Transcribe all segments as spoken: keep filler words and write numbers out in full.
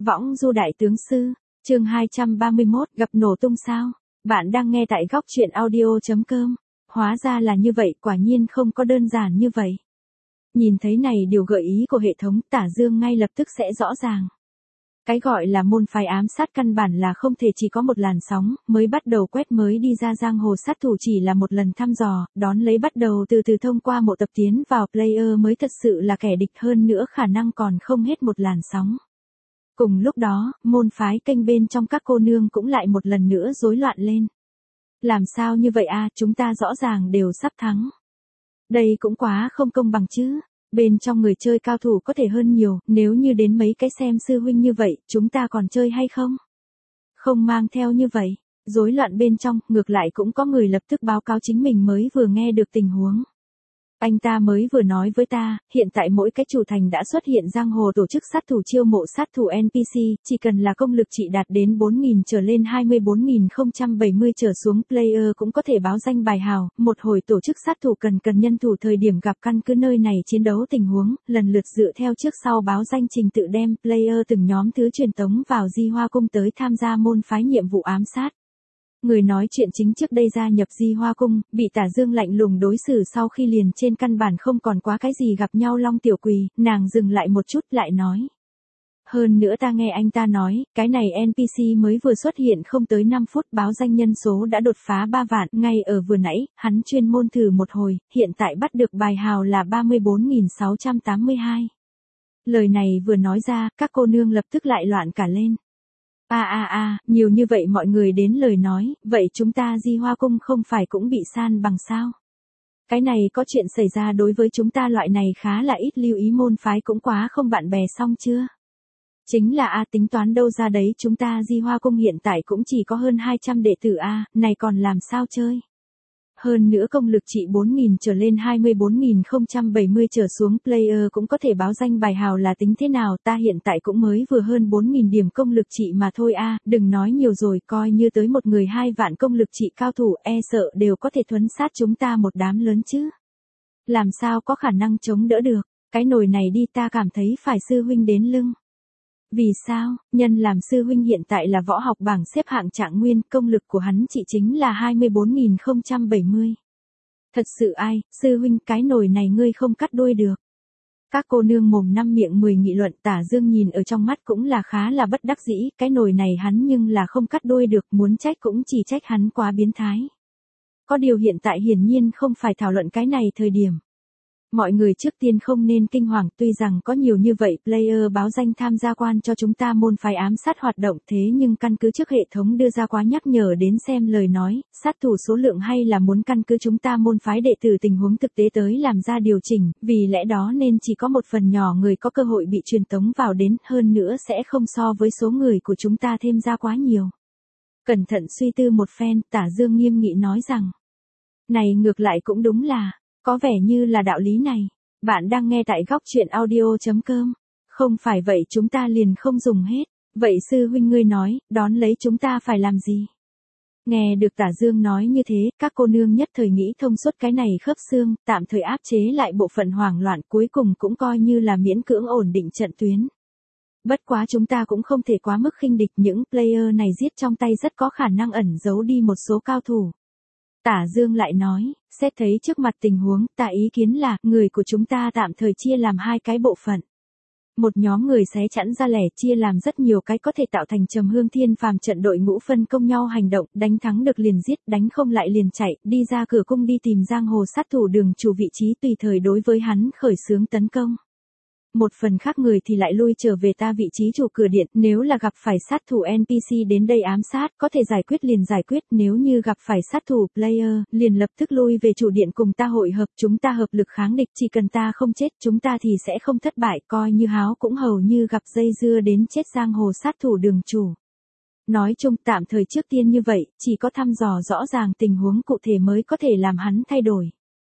Võng du đại tướng sư, chương hai trăm ba mươi mốt, gặp nổ tung sao? Bạn đang nghe tại góc truyện audio chấm com. Hóa ra là như vậy, quả nhiên không có đơn giản như vậy. Nhìn thấy này điều gợi ý của hệ thống, Tả Dương ngay lập tức sẽ rõ ràng. Cái gọi là môn phái ám sát căn bản là không thể chỉ có một làn sóng, mới bắt đầu quét mới đi ra giang hồ sát thủ chỉ là một lần thăm dò, đón lấy bắt đầu từ từ thông qua mộ tập tiến vào player mới thật sự là kẻ địch, hơn nữa khả năng còn không hết một làn sóng. Cùng lúc đó, môn phái kênh bên trong các cô nương cũng lại một lần nữa rối loạn lên. Làm sao như vậy a, chúng ta rõ ràng đều sắp thắng. Đây cũng quá không công bằng chứ. Bên trong người chơi cao thủ có thể hơn nhiều, nếu như đến mấy cái xem sư huynh như vậy, chúng ta còn chơi hay không? Không mang theo như vậy, rối loạn bên trong, ngược lại cũng có người lập tức báo cáo chính mình mới vừa nghe được tình huống. Anh ta mới vừa nói với ta, hiện tại mỗi cái chủ thành đã xuất hiện giang hồ tổ chức sát thủ chiêu mộ sát thủ en pê xê, chỉ cần là công lực trị đạt đến bốn nghìn trở lên hai mươi bốn nghìn không trăm bảy mươi trở xuống player cũng có thể báo danh bài hào, một hồi tổ chức sát thủ cần cần nhân thủ thời điểm gặp căn cứ nơi này chiến đấu tình huống, lần lượt dựa theo trước sau báo danh trình tự đem player từng nhóm thứ truyền tống vào Di Hoa Cung tới tham gia môn phái nhiệm vụ ám sát. Người nói chuyện chính trước đây gia nhập Di Hoa Cung, bị Tả Dương lạnh lùng đối xử sau khi liền trên căn bản không còn quá cái gì gặp nhau Long Tiểu Quỳ, nàng dừng lại một chút lại nói. Hơn nữa ta nghe anh ta nói, cái này en pê xê mới vừa xuất hiện không tới năm phút báo danh nhân số đã đột phá ba vạn, ngay ở vừa nãy, hắn chuyên môn thử một hồi, hiện tại bắt được bài hào là ba mươi bốn nghìn sáu trăm tám mươi hai. Lời này vừa nói ra, các cô nương lập tức lại loạn cả lên. A a a, nhiều như vậy mọi người đến lời nói, vậy chúng ta Di Hoa Cung không phải cũng bị san bằng sao? Cái này có chuyện xảy ra đối với chúng ta loại này khá là ít lưu ý môn phái cũng quá không bạn bè xong chưa? Chính là a tính toán đâu ra đấy, chúng ta Di Hoa Cung hiện tại cũng chỉ có hơn hai trăm đệ tử a, này còn làm sao chơi? Hơn nữa công lực trị bốn nghìn trở lên hai mươi bốn nghìn không trăm bảy mươi trở xuống player cũng có thể báo danh bài hào là tính thế nào, ta hiện tại cũng mới vừa hơn bốn nghìn điểm công lực trị mà thôi a, đừng nói nhiều rồi, coi như tới một người hai vạn công lực trị cao thủ e sợ đều có thể thuấn sát chúng ta một đám lớn chứ. Làm sao có khả năng chống đỡ được, cái nồi này đi ta cảm thấy phải sư huynh đến lưng. Vì sao, nhân làm sư huynh hiện tại là võ học bảng xếp hạng trạng nguyên, công lực của hắn chỉ chính là hai mươi bốn nghìn không trăm bảy mươi. Thật sự ai, sư huynh cái nồi này ngươi không cắt đuôi được. Các cô nương mồm năm miệng mười nghị luận, Tả Dương nhìn ở trong mắt cũng là khá là bất đắc dĩ, cái nồi này hắn nhưng là không cắt đuôi được, muốn trách cũng chỉ trách hắn quá biến thái. Có điều hiện tại hiển nhiên không phải thảo luận cái này thời điểm. Mọi người trước tiên không nên kinh hoàng, tuy rằng có nhiều như vậy player báo danh tham gia quan cho chúng ta môn phái ám sát hoạt động, thế nhưng căn cứ trước hệ thống đưa ra quá nhắc nhở đến xem lời nói, sát thủ số lượng hay là muốn căn cứ chúng ta môn phái đệ tử tình huống thực tế tới làm ra điều chỉnh, vì lẽ đó nên chỉ có một phần nhỏ người có cơ hội bị truyền tống vào đến, hơn nữa sẽ không so với số người của chúng ta thêm ra quá nhiều. Cẩn thận suy tư một phen, Tả Dương nghiêm nghị nói rằng, này ngược lại cũng đúng là, có vẻ như là đạo lý này. Bạn đang nghe tại góc truyện audio chấm com. Không phải vậy chúng ta liền không dùng hết. Vậy sư huynh ngươi nói, đón lấy chúng ta phải làm gì? Nghe được Tả Dương nói như thế, các cô nương nhất thời nghĩ thông suốt cái này khớp xương, tạm thời áp chế lại bộ phận hoảng loạn, cuối cùng cũng coi như là miễn cưỡng ổn định trận tuyến. Bất quá chúng ta cũng không thể quá mức khinh địch, những player này giết trong tay rất có khả năng ẩn giấu đi một số cao thủ. Tả Dương lại nói, xét thấy trước mặt tình huống, ta ý kiến là, người của chúng ta tạm thời chia làm hai cái bộ phận. Một nhóm người xé chẵn ra lẻ chia làm rất nhiều cái có thể tạo thành Trầm Hương Thiên Phàm trận đội ngũ phân công nhau hành động, đánh thắng được liền giết, đánh không lại liền chạy, đi ra cửa cung đi tìm giang hồ sát thủ đường chủ vị trí tùy thời đối với hắn khởi xướng tấn công. Một phần khác người thì lại lui trở về ta vị trí chủ cửa điện, nếu là gặp phải sát thủ en pê xê đến đây ám sát, có thể giải quyết liền giải quyết, nếu như gặp phải sát thủ player, liền lập tức lui về chủ điện cùng ta hội hợp, chúng ta hợp lực kháng địch, chỉ cần ta không chết, chúng ta thì sẽ không thất bại, coi như háo cũng hầu như gặp dây dưa đến chết giang hồ sát thủ đường chủ. Nói chung tạm thời trước tiên như vậy, chỉ có thăm dò rõ ràng tình huống cụ thể mới có thể làm hắn thay đổi.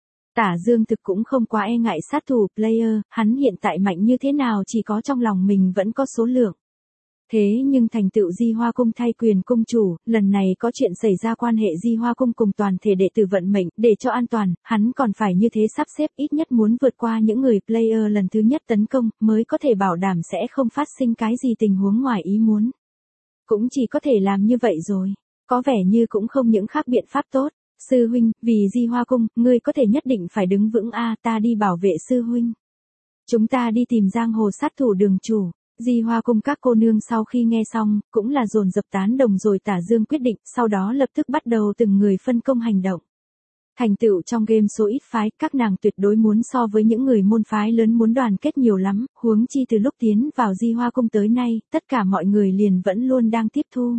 Tả Dương thực cũng không quá e ngại sát thủ player, hắn hiện tại mạnh như thế nào chỉ có trong lòng mình vẫn có số lượng. Thế nhưng thành tựu Di Hoa Cung thay quyền cung chủ, lần này có chuyện xảy ra quan hệ Di Hoa Cung cùng toàn thể đệ tử vận mệnh, để cho an toàn, hắn còn phải như thế sắp xếp ít nhất muốn vượt qua những người player lần thứ nhất tấn công, mới có thể bảo đảm sẽ không phát sinh cái gì tình huống ngoài ý muốn. Cũng chỉ có thể làm như vậy rồi, có vẻ như cũng không những khác biện pháp tốt. Sư huynh, vì Di Hoa Cung, ngươi có thể nhất định phải đứng vững a, ta đi bảo vệ sư huynh. Chúng ta đi tìm giang hồ sát thủ đường chủ. Di Hoa Cung các cô nương sau khi nghe xong, cũng là dồn dập tán đồng rồi Tả Dương quyết định, sau đó lập tức bắt đầu từng người phân công hành động. Thành tựu trong game số ít phái, các nàng tuyệt đối muốn so với những người môn phái lớn muốn đoàn kết nhiều lắm, huống chi từ lúc tiến vào Di Hoa Cung tới nay, tất cả mọi người liền vẫn luôn đang tiếp thu.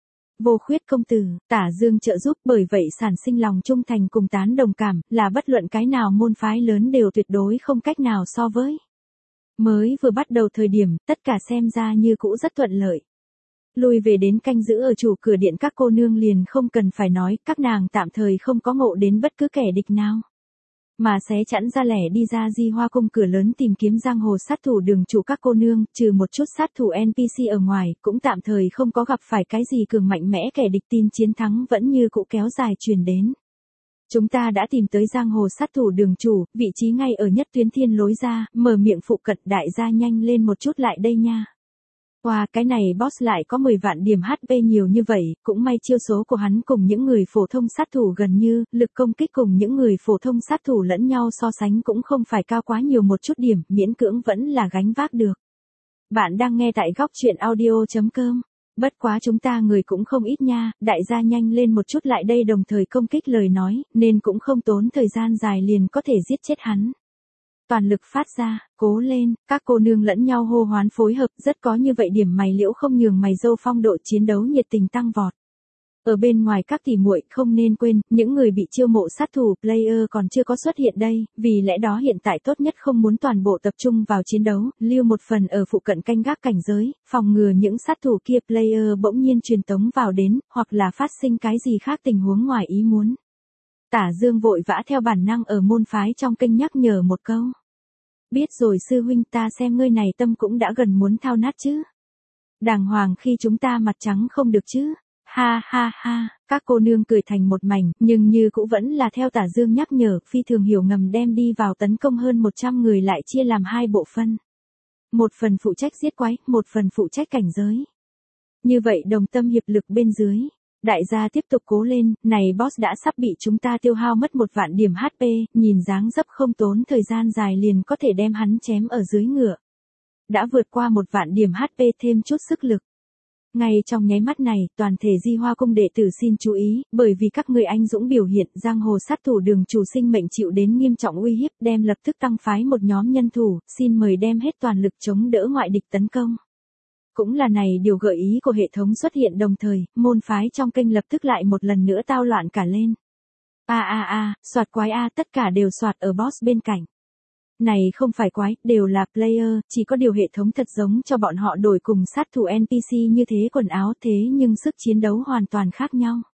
Vô Khuyết công tử, Tả Dương trợ giúp, bởi vậy sản sinh lòng trung thành cùng tán đồng cảm, là bất luận cái nào môn phái lớn đều tuyệt đối không cách nào so với. Mới vừa bắt đầu thời điểm, tất cả xem ra như cũ rất thuận lợi. Lui về đến canh giữ ở chủ cửa điện các cô nương liền không cần phải nói, các nàng tạm thời không có ngộ đến bất cứ kẻ địch nào. Mà xé chẵn ra lẻ đi ra Di Hoa Cung cửa lớn tìm kiếm giang hồ sát thủ đường chủ các cô nương, trừ một chút sát thủ en pê xê ở ngoài, cũng tạm thời không có gặp phải cái gì cường mạnh mẽ, kẻ địch tin chiến thắng vẫn như cũ kéo dài truyền đến. Chúng ta đã tìm tới giang hồ sát thủ đường chủ, vị trí ngay ở nhất tuyến thiên lối ra, mở miệng phụ cận, đại gia nhanh lên một chút lại đây nha. Wow, cái này boss lại có mười vạn điểm hát pê nhiều như vậy, cũng may chiêu số của hắn cùng những người phổ thông sát thủ gần như, lực công kích cùng những người phổ thông sát thủ lẫn nhau so sánh cũng không phải cao quá nhiều một chút điểm, miễn cưỡng vẫn là gánh vác được. Bạn đang nghe tại góc truyện audio chấm com. Bất quá chúng ta người cũng không ít nha, đại gia nhanh lên một chút lại đây đồng thời công kích lời nói, nên cũng không tốn thời gian dài liền có thể giết chết hắn. Toàn lực phát ra, cố lên, các cô nương lẫn nhau hô hoán phối hợp, rất có như vậy điểm mày liễu không nhường mày dâu phong độ chiến đấu nhiệt tình tăng vọt. Ở bên ngoài các tỷ muội không nên quên, những người bị chiêu mộ sát thủ player còn chưa có xuất hiện đây, vì lẽ đó hiện tại tốt nhất không muốn toàn bộ tập trung vào chiến đấu, lưu một phần ở phụ cận canh gác cảnh giới, phòng ngừa những sát thủ kia player bỗng nhiên truyền tống vào đến, hoặc là phát sinh cái gì khác tình huống ngoài ý muốn. Tả Dương vội vã theo bản năng ở môn phái trong kênh nhắc nhở một câu. Biết rồi sư huynh, ta xem ngươi này tâm cũng đã gần muốn thao nát chứ. Đàng hoàng khi chúng ta mặt trắng không được chứ. Ha ha ha, các cô nương cười thành một mảnh, nhưng như cũng vẫn là theo Tả Dương nhắc nhở, phi thường hiểu ngầm đem đi vào tấn công hơn một trăm người lại chia làm hai bộ phân. Một phần phụ trách giết quái, một phần phụ trách cảnh giới. Như vậy đồng tâm hiệp lực bên dưới. Đại gia tiếp tục cố lên, này boss đã sắp bị chúng ta tiêu hao mất một vạn điểm hát pê, nhìn dáng dấp không tốn thời gian dài liền có thể đem hắn chém ở dưới ngựa. Đã vượt qua một vạn điểm hát pê thêm chút sức lực. Ngay trong nháy mắt này, toàn thể Di Hoa Cung đệ tử xin chú ý, bởi vì các người anh dũng biểu hiện, giang hồ sát thủ đường chủ sinh mệnh chịu đến nghiêm trọng uy hiếp, đem lập tức tăng phái một nhóm nhân thủ, xin mời đem hết toàn lực chống đỡ ngoại địch tấn công. Cũng là này điều gợi ý của hệ thống xuất hiện đồng thời, môn phái trong kênh lập tức lại một lần nữa tao loạn cả lên. A a a, soạt quái a, tất cả đều soạt ở boss bên cạnh. Này không phải quái, đều là player, chỉ có điều hệ thống thật giống cho bọn họ đổi cùng sát thủ en pê xê như thế quần áo thế nhưng sức chiến đấu hoàn toàn khác nhau.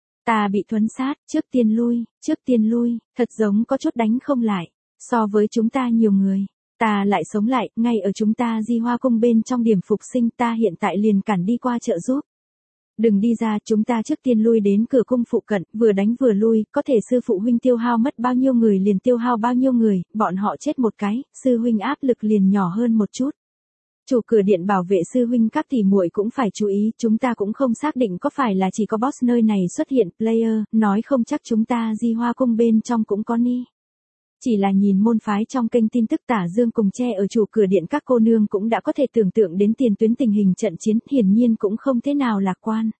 Ta bị thuấn sát, trước tiên lui, trước tiên lui, thật giống có chút đánh không lại, so với chúng ta nhiều người. Ta lại sống lại, ngay ở chúng ta Di Hoa Cung bên trong điểm phục sinh, ta hiện tại liền cản đi qua trợ giúp. Đừng đi ra, chúng ta trước tiên lui đến cửa cung phụ cận, vừa đánh vừa lui, có thể sư phụ huynh tiêu hao mất bao nhiêu người liền tiêu hao bao nhiêu người, bọn họ chết một cái, sư huynh áp lực liền nhỏ hơn một chút. Chủ cửa điện bảo vệ sư huynh các tỷ muội cũng phải chú ý, chúng ta cũng không xác định có phải là chỉ có boss nơi này xuất hiện player, nói không chắc chúng ta Di Hoa Cung bên trong cũng có ni. Chỉ là nhìn môn phái trong kênh tin tức Tả Dương cùng che ở chủ cửa điện các cô nương cũng đã có thể tưởng tượng đến tiền tuyến tình hình trận chiến, hiển nhiên cũng không thế nào lạc quan.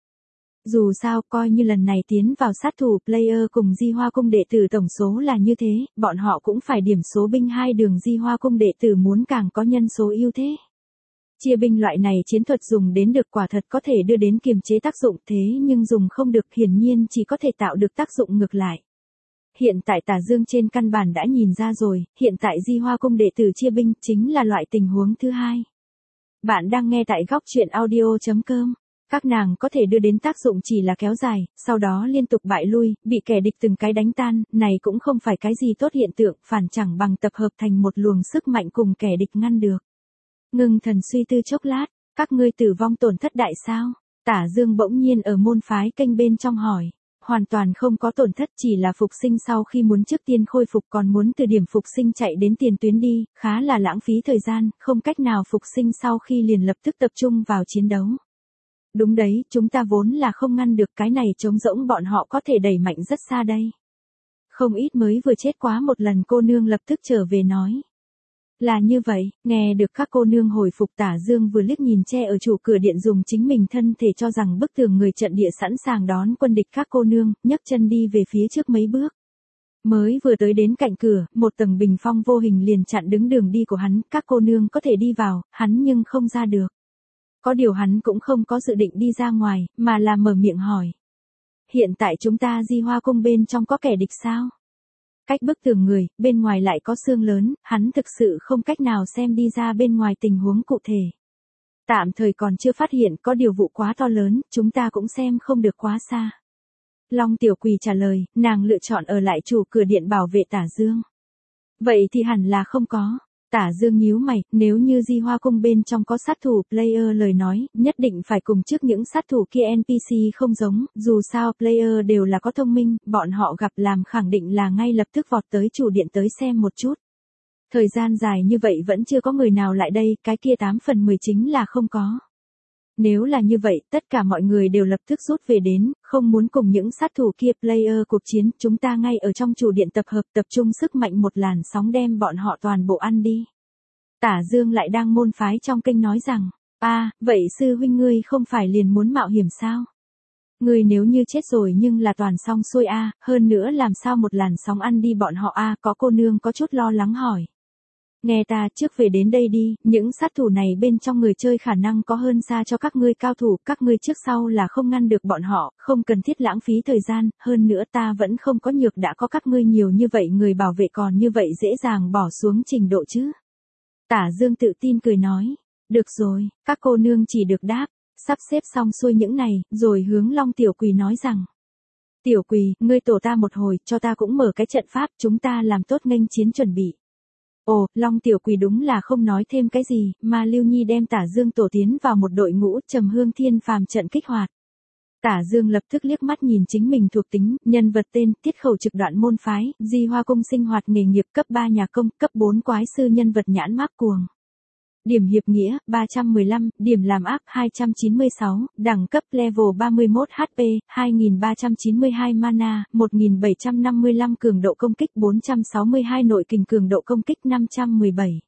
Dù sao, coi như lần này tiến vào sát thủ player cùng Di Hoa Cung đệ tử tổng số là như thế, bọn họ cũng phải điểm số binh hai đường Di Hoa Cung đệ tử muốn càng có nhân số ưu thế. Chia binh loại này chiến thuật dùng đến được quả thật có thể đưa đến kiềm chế tác dụng thế nhưng dùng không được hiển nhiên chỉ có thể tạo được tác dụng ngược lại. Hiện tại Tả Dương trên căn bản đã nhìn ra rồi, hiện tại Di Hoa Cung đệ tử chia binh chính là loại tình huống thứ hai. Bạn đang nghe tại góc truyện audio chấm com. Các nàng có thể đưa đến tác dụng chỉ là kéo dài, sau đó liên tục bại lui, bị kẻ địch từng cái đánh tan, này cũng không phải cái gì tốt hiện tượng, phản chẳng bằng tập hợp thành một luồng sức mạnh cùng kẻ địch ngăn được. Ngưng thần suy tư chốc lát, Các ngươi tử vong tổn thất đại sao? Tả Dương bỗng nhiên ở môn phái kênh bên trong hỏi. Hoàn toàn không có tổn thất, chỉ là phục sinh sau khi muốn trước tiên khôi phục còn muốn từ điểm phục sinh chạy đến tiền tuyến đi, khá là lãng phí thời gian, không cách nào phục sinh sau khi liền lập tức tập trung vào chiến đấu. Đúng đấy, chúng ta vốn là không ngăn được, cái này trống rỗng bọn họ có thể đẩy mạnh rất xa đây. Không ít mới vừa chết quá một lần cô nương lập tức trở về nói. Là như vậy, nghe được các cô nương hồi phục, Tả Dương vừa liếc nhìn che ở chủ cửa điện dùng chính mình thân thể cho rằng bức tường người trận địa sẵn sàng đón quân địch các cô nương, nhấc chân đi về phía trước mấy bước. Mới vừa tới đến cạnh cửa, một tầng bình phong vô hình liền chặn đứng đường đi của hắn, các cô nương có thể đi vào, hắn nhưng không ra được. Có điều hắn cũng không có dự định đi ra ngoài, mà là mở miệng hỏi. Hiện tại chúng ta Di Hoa Cung bên trong có kẻ địch sao? Cách bức tường người, bên ngoài lại có xương lớn, hắn thực sự không cách nào xem đi ra bên ngoài tình huống cụ thể. Tạm thời còn chưa phát hiện có điều vụ quá to lớn, chúng ta cũng xem không được quá xa. Long Tiểu Quỳ trả lời, nàng lựa chọn ở lại chủ cửa điện bảo vệ Tả Dương. Vậy thì hẳn là không có. Tả Dương nhíu mày, nếu như Di Hoa Cung bên trong có sát thủ player lời nói, nhất định phải cùng trước những sát thủ kia en pê xê không giống, dù sao player đều là có thông minh, bọn họ gặp làm khẳng định là ngay lập tức vọt tới chủ điện tới xem một chút. Thời gian dài như vậy vẫn chưa có người nào lại đây, cái kia tám phần mười chính là không có. Nếu là như vậy, tất cả mọi người đều lập tức rút về đến, không muốn cùng những sát thủ kia player cuộc chiến, chúng ta ngay ở trong chủ điện tập hợp tập trung sức mạnh một làn sóng đem bọn họ toàn bộ ăn đi. Tả Dương lại đang môn phái trong kênh nói rằng, a à, vậy sư huynh ngươi không phải liền muốn mạo hiểm sao? Ngươi nếu như chết rồi nhưng là toàn xong xuôi a à, hơn nữa làm sao một làn sóng ăn đi bọn họ a à, có cô nương có chút lo lắng hỏi. Nghe ta trước về đến đây đi, những sát thủ này bên trong người chơi khả năng có hơn xa cho các ngươi cao thủ, các ngươi trước sau là không ngăn được bọn họ, không cần thiết lãng phí thời gian, hơn nữa ta vẫn không có nhược đã có các ngươi nhiều như vậy người bảo vệ còn như vậy dễ dàng bỏ xuống trình độ chứ. Tả Dương tự tin cười nói, được rồi, các cô nương chỉ được đáp, sắp xếp xong xuôi những này, rồi hướng Long Tiểu Quỳ nói rằng. Tiểu Quỳ, ngươi tổ ta một hồi, cho ta cũng mở cái trận pháp, chúng ta làm tốt nghênh chiến chuẩn bị. Ồ, Long Tiểu Quỳ đúng là không nói thêm cái gì, mà Lưu Nhi đem Tả Dương tổ tiến vào một đội ngũ Trầm Hương Thiên Phàm trận kích hoạt. Tả Dương lập tức liếc mắt nhìn chính mình thuộc tính, nhân vật tên, tiết khẩu trực đoạn môn phái, Di Hoa Cung sinh hoạt nghề nghiệp cấp ba nhà công, cấp bốn quái sư nhân vật nhãn mác cuồng. Điểm hiệp nghĩa, ba trăm mười lăm, điểm làm ác, hai trăm chín mươi sáu, đẳng cấp level ba mươi mốt hát pê, hai nghìn ba trăm chín mươi hai mana, một nghìn bảy trăm năm mươi lăm cường độ công kích, bốn trăm sáu mươi hai nội kình cường độ công kích, năm trăm mười bảy.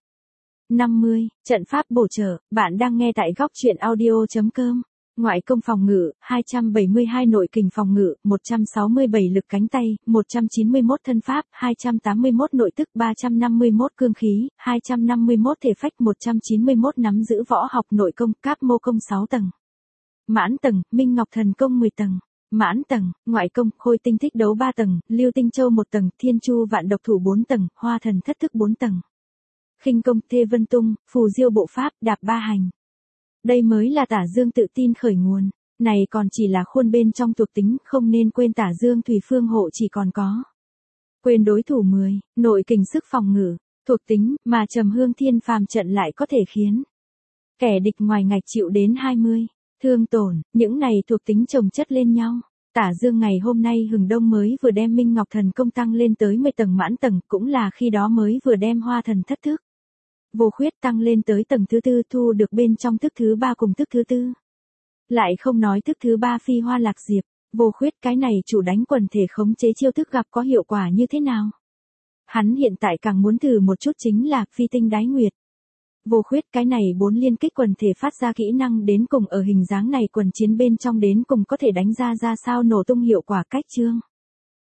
năm mươi, trận pháp bổ trợ, bạn đang nghe tại góc truyện audio chấm com. Ngoại công phòng ngự, hai trăm bảy mươi hai nội kình phòng ngự, một trăm sáu mươi bảy lực cánh tay, một trăm chín mươi mốt thân pháp, hai trăm tám mươi mốt nội tức, ba trăm năm mươi mốt cương khí, hai trăm năm mươi mốt thể phách, một trăm chín mươi mốt nắm giữ võ học nội công, cáp mô công sáu tầng. Mãn tầng, Minh Ngọc Thần công mười tầng. Mãn tầng, ngoại công, Khôi tinh thích đấu ba tầng, Lưu Tinh Châu một tầng, Thiên Chu vạn độc thủ bốn tầng, Hoa thần thất thức bốn tầng. Khinh công, Thê Vân Tung, Phù Diêu bộ pháp, đạp ba hành. Đây mới là Tả Dương tự tin khởi nguồn, này còn chỉ là khuôn bên trong thuộc tính, không nên quên Tả Dương Thủy Phương hộ chỉ còn có. Quên đối thủ mười, nội kình sức phòng ngự, thuộc tính, mà Trầm Hương Thiên Phàm trận lại có thể khiến kẻ địch ngoài ngạch chịu đến hai mươi, thương tổn, những này thuộc tính chồng chất lên nhau. Tả Dương ngày hôm nay hừng đông mới vừa đem Minh Ngọc Thần công tăng lên tới mười tầng mãn tầng, cũng là khi đó mới vừa đem Hoa thần thất thức vô khuyết tăng lên tới tầng thứ tư, thu được bên trong thức thứ ba cùng thức thứ tư. Lại không nói thức thứ ba phi hoa lạc diệp, vô khuyết cái này chủ đánh quần thể khống chế chiêu thức gặp có hiệu quả như thế nào. Hắn hiện tại càng muốn thử một chút chính là phi tinh đái nguyệt. Vô khuyết cái này bốn liên kích quần thể phát ra kỹ năng đến cùng ở hình dáng này quần chiến bên trong đến cùng có thể đánh ra ra sao nổ tung hiệu quả cách chương.